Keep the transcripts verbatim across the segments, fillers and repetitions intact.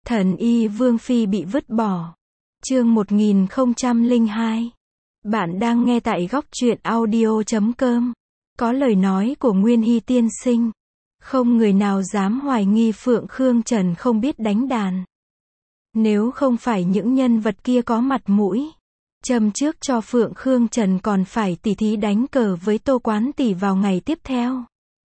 Thần y Vương Phi bị vứt bỏ. Chương một nghìn không trăm lẻ hai. Bạn đang nghe tại góc truyện audio chấm com. Có lời nói của Nguyên Hy tiên sinh. Không người nào dám hoài nghi Phượng Khương Trần không biết đánh đàn. Nếu không phải những nhân vật kia có mặt mũi, châm trước cho Phượng Khương Trần còn phải tỉ thí đánh cờ với Tô Quán Tỷ vào ngày tiếp theo.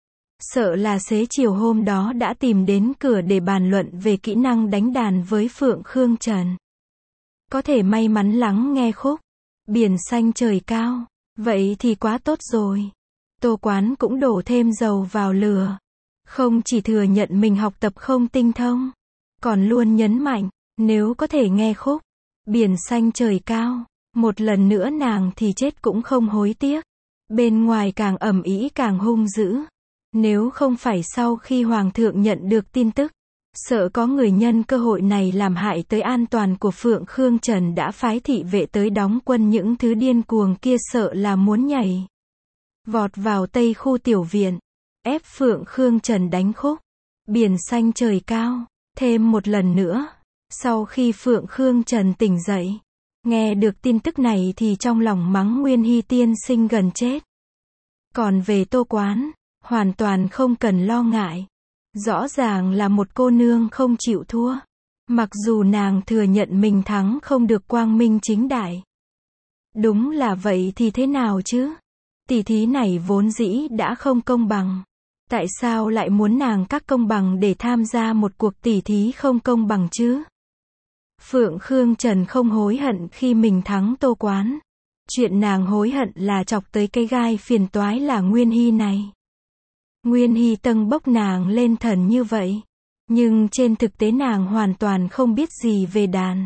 Sợ là xế chiều hôm đó đã tìm đến cửa để bàn luận về kỹ năng đánh đàn với Phượng Khương Trần. Có thể may mắn lắng nghe khúc Biển xanh trời cao, vậy thì quá tốt rồi. Tô Quán cũng đổ thêm dầu vào lửa. Không chỉ thừa nhận mình học tập không tinh thông, còn luôn nhấn mạnh, nếu có thể nghe khúc Biển xanh trời cao một lần nữa nàng thì chết cũng không hối tiếc. Bên ngoài càng ầm ĩ càng hung dữ. Nếu không phải sau khi Hoàng thượng nhận được tin tức, sợ có người nhân cơ hội này làm hại tới an toàn của Phượng Khương Trần đã phái thị vệ tới đóng quân, những thứ điên cuồng kia sợ là muốn nhảy vọt vào tây khu tiểu viện, ép Phượng Khương Trần đánh khúc Biển xanh trời cao thêm một lần nữa. Sau khi Phượng Khương Trần tỉnh dậy, nghe được tin tức này thì trong lòng mắng Nguyên Hy tiên sinh gần chết. Còn về Tô Quán, hoàn toàn không cần lo ngại. Rõ ràng là một cô nương không chịu thua. Mặc dù nàng thừa nhận mình thắng không được quang minh chính đại. Đúng là vậy thì thế nào chứ? Tỷ thí này vốn dĩ đã không công bằng. Tại sao lại muốn nàng các công bằng để tham gia một cuộc tỷ thí không công bằng chứ? Phượng Khương Trần không hối hận khi mình thắng Tô Quán. Chuyện nàng hối hận là chọc tới cái gai phiền toái là Nguyên Hy này. Nguyên Hy tâng bốc nàng lên thần như vậy. Nhưng trên thực tế nàng hoàn toàn không biết gì về đàn.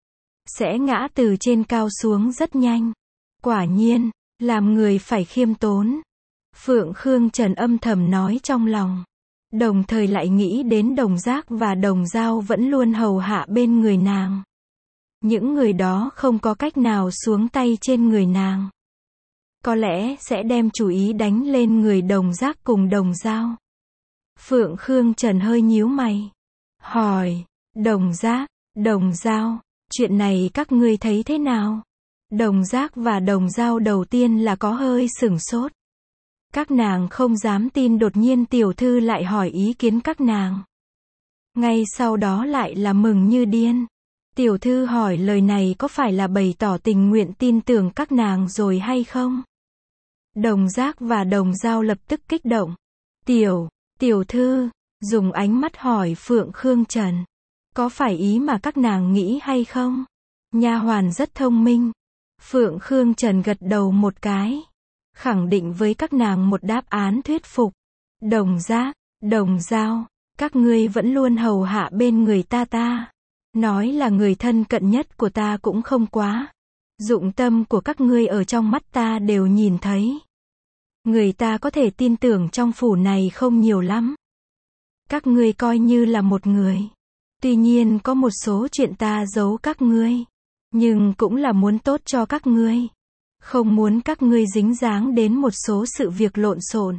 Sẽ ngã từ trên cao xuống rất nhanh. Quả nhiên, làm người phải khiêm tốn. Phượng Khương Trần âm thầm nói trong lòng. Đồng thời lại nghĩ đến Đồng Giác và Đồng Dao vẫn luôn hầu hạ bên người nàng. Những người đó không có cách nào xuống tay trên người nàng. Có lẽ sẽ đem chủ ý đánh lên người Đồng Giác cùng Đồng Dao. Phượng Khương Trần hơi nhíu mày. Hỏi, Đồng Giác, Đồng Dao, chuyện này các ngươi thấy thế nào? Đồng Giác và Đồng Dao đầu tiên là có hơi sửng sốt. Các nàng không dám tin đột nhiên tiểu thư lại hỏi ý kiến các nàng. Ngay sau đó lại là mừng như điên. Tiểu thư hỏi lời này có phải là bày tỏ tình nguyện tin tưởng các nàng rồi hay không? Đồng Giác và Đồng Dao lập tức kích động. Tiểu, tiểu thư, dùng ánh mắt hỏi Phượng Khương Trần. Có phải ý mà các nàng nghĩ hay không? Nha hoàn rất thông minh. Phượng Khương Trần gật đầu một cái. Khẳng định với các nàng một đáp án thuyết phục. Đồng Giác, Đồng Dao, các ngươi vẫn luôn hầu hạ bên người ta ta. Nói là người thân cận nhất của ta cũng không quá. Dụng tâm của các ngươi ở trong mắt ta đều nhìn thấy. Người ta có thể tin tưởng trong phủ này không nhiều lắm. Các ngươi coi như là một người. Tuy nhiên có một số chuyện ta giấu các ngươi. Nhưng cũng là muốn tốt cho các ngươi. Không muốn các ngươi dính dáng đến một số sự việc lộn xộn.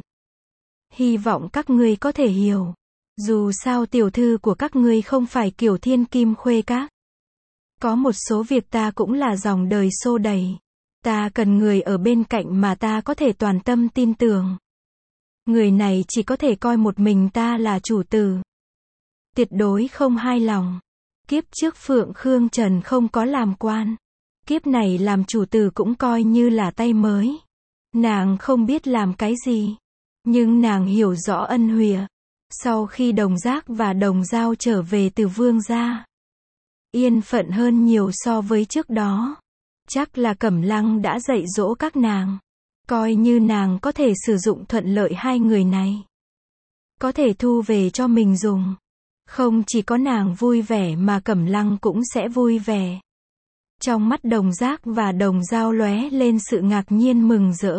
Hy vọng các ngươi có thể hiểu. Dù sao tiểu thư của các ngươi không phải kiểu thiên kim khuê các. Có một số việc ta cũng là dòng đời xô đẩy. Ta cần người ở bên cạnh mà ta có thể toàn tâm tin tưởng. Người này chỉ có thể coi một mình ta là chủ tử. Tuyệt đối không hai lòng. Kiếp trước Phượng Khương Trần không có làm quan. Kiếp này làm chủ tử cũng coi như là tay mới. Nàng không biết làm cái gì. Nhưng nàng hiểu rõ ân huệ. Sau khi Đồng Giác và Đồng Dao trở về từ Vương gia, yên phận hơn nhiều so với trước đó. Chắc là Cẩm Lăng đã dạy dỗ các nàng. Coi như nàng có thể sử dụng thuận lợi hai người này. Có thể thu về cho mình dùng. Không chỉ có nàng vui vẻ mà Cẩm Lăng cũng sẽ vui vẻ. Trong mắt Đồng Giác và Đồng Dao lóe lên sự ngạc nhiên mừng rỡ.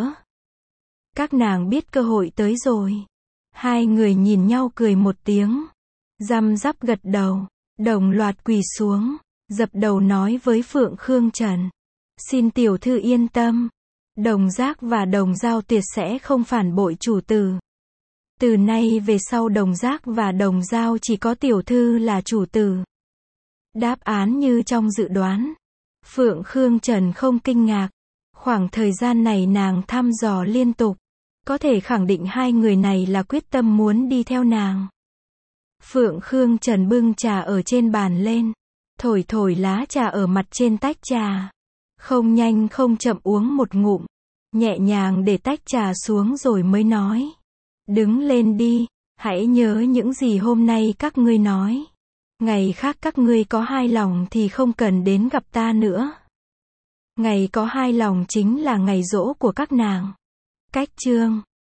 Các nàng biết cơ hội tới rồi. Hai người nhìn nhau cười một tiếng. Răm rắp gật đầu. Đồng loạt quỳ xuống. Dập đầu nói với Phượng Khương Trần. Xin tiểu thư yên tâm. Đồng Giác và Đồng Dao tuyệt sẽ không phản bội chủ tử. Từ nay về sau Đồng Giác và Đồng Dao chỉ có tiểu thư là chủ tử. Đáp án như trong dự đoán. Phượng Khương Trần không kinh ngạc. Khoảng thời gian này nàng thăm dò liên tục. Có thể khẳng định hai người này là quyết tâm muốn đi theo nàng. Phượng Khương Trần bưng trà ở trên bàn lên. Thổi thổi lá trà ở mặt trên tách trà. Không nhanh không chậm uống một ngụm. Nhẹ nhàng để tách trà xuống rồi mới nói. Đứng lên đi. Hãy nhớ những gì hôm nay các ngươi nói. Ngày khác các ngươi có hai lòng thì không cần đến gặp ta nữa. Ngày có hai lòng chính là ngày giỗ của các nàng. Cách chương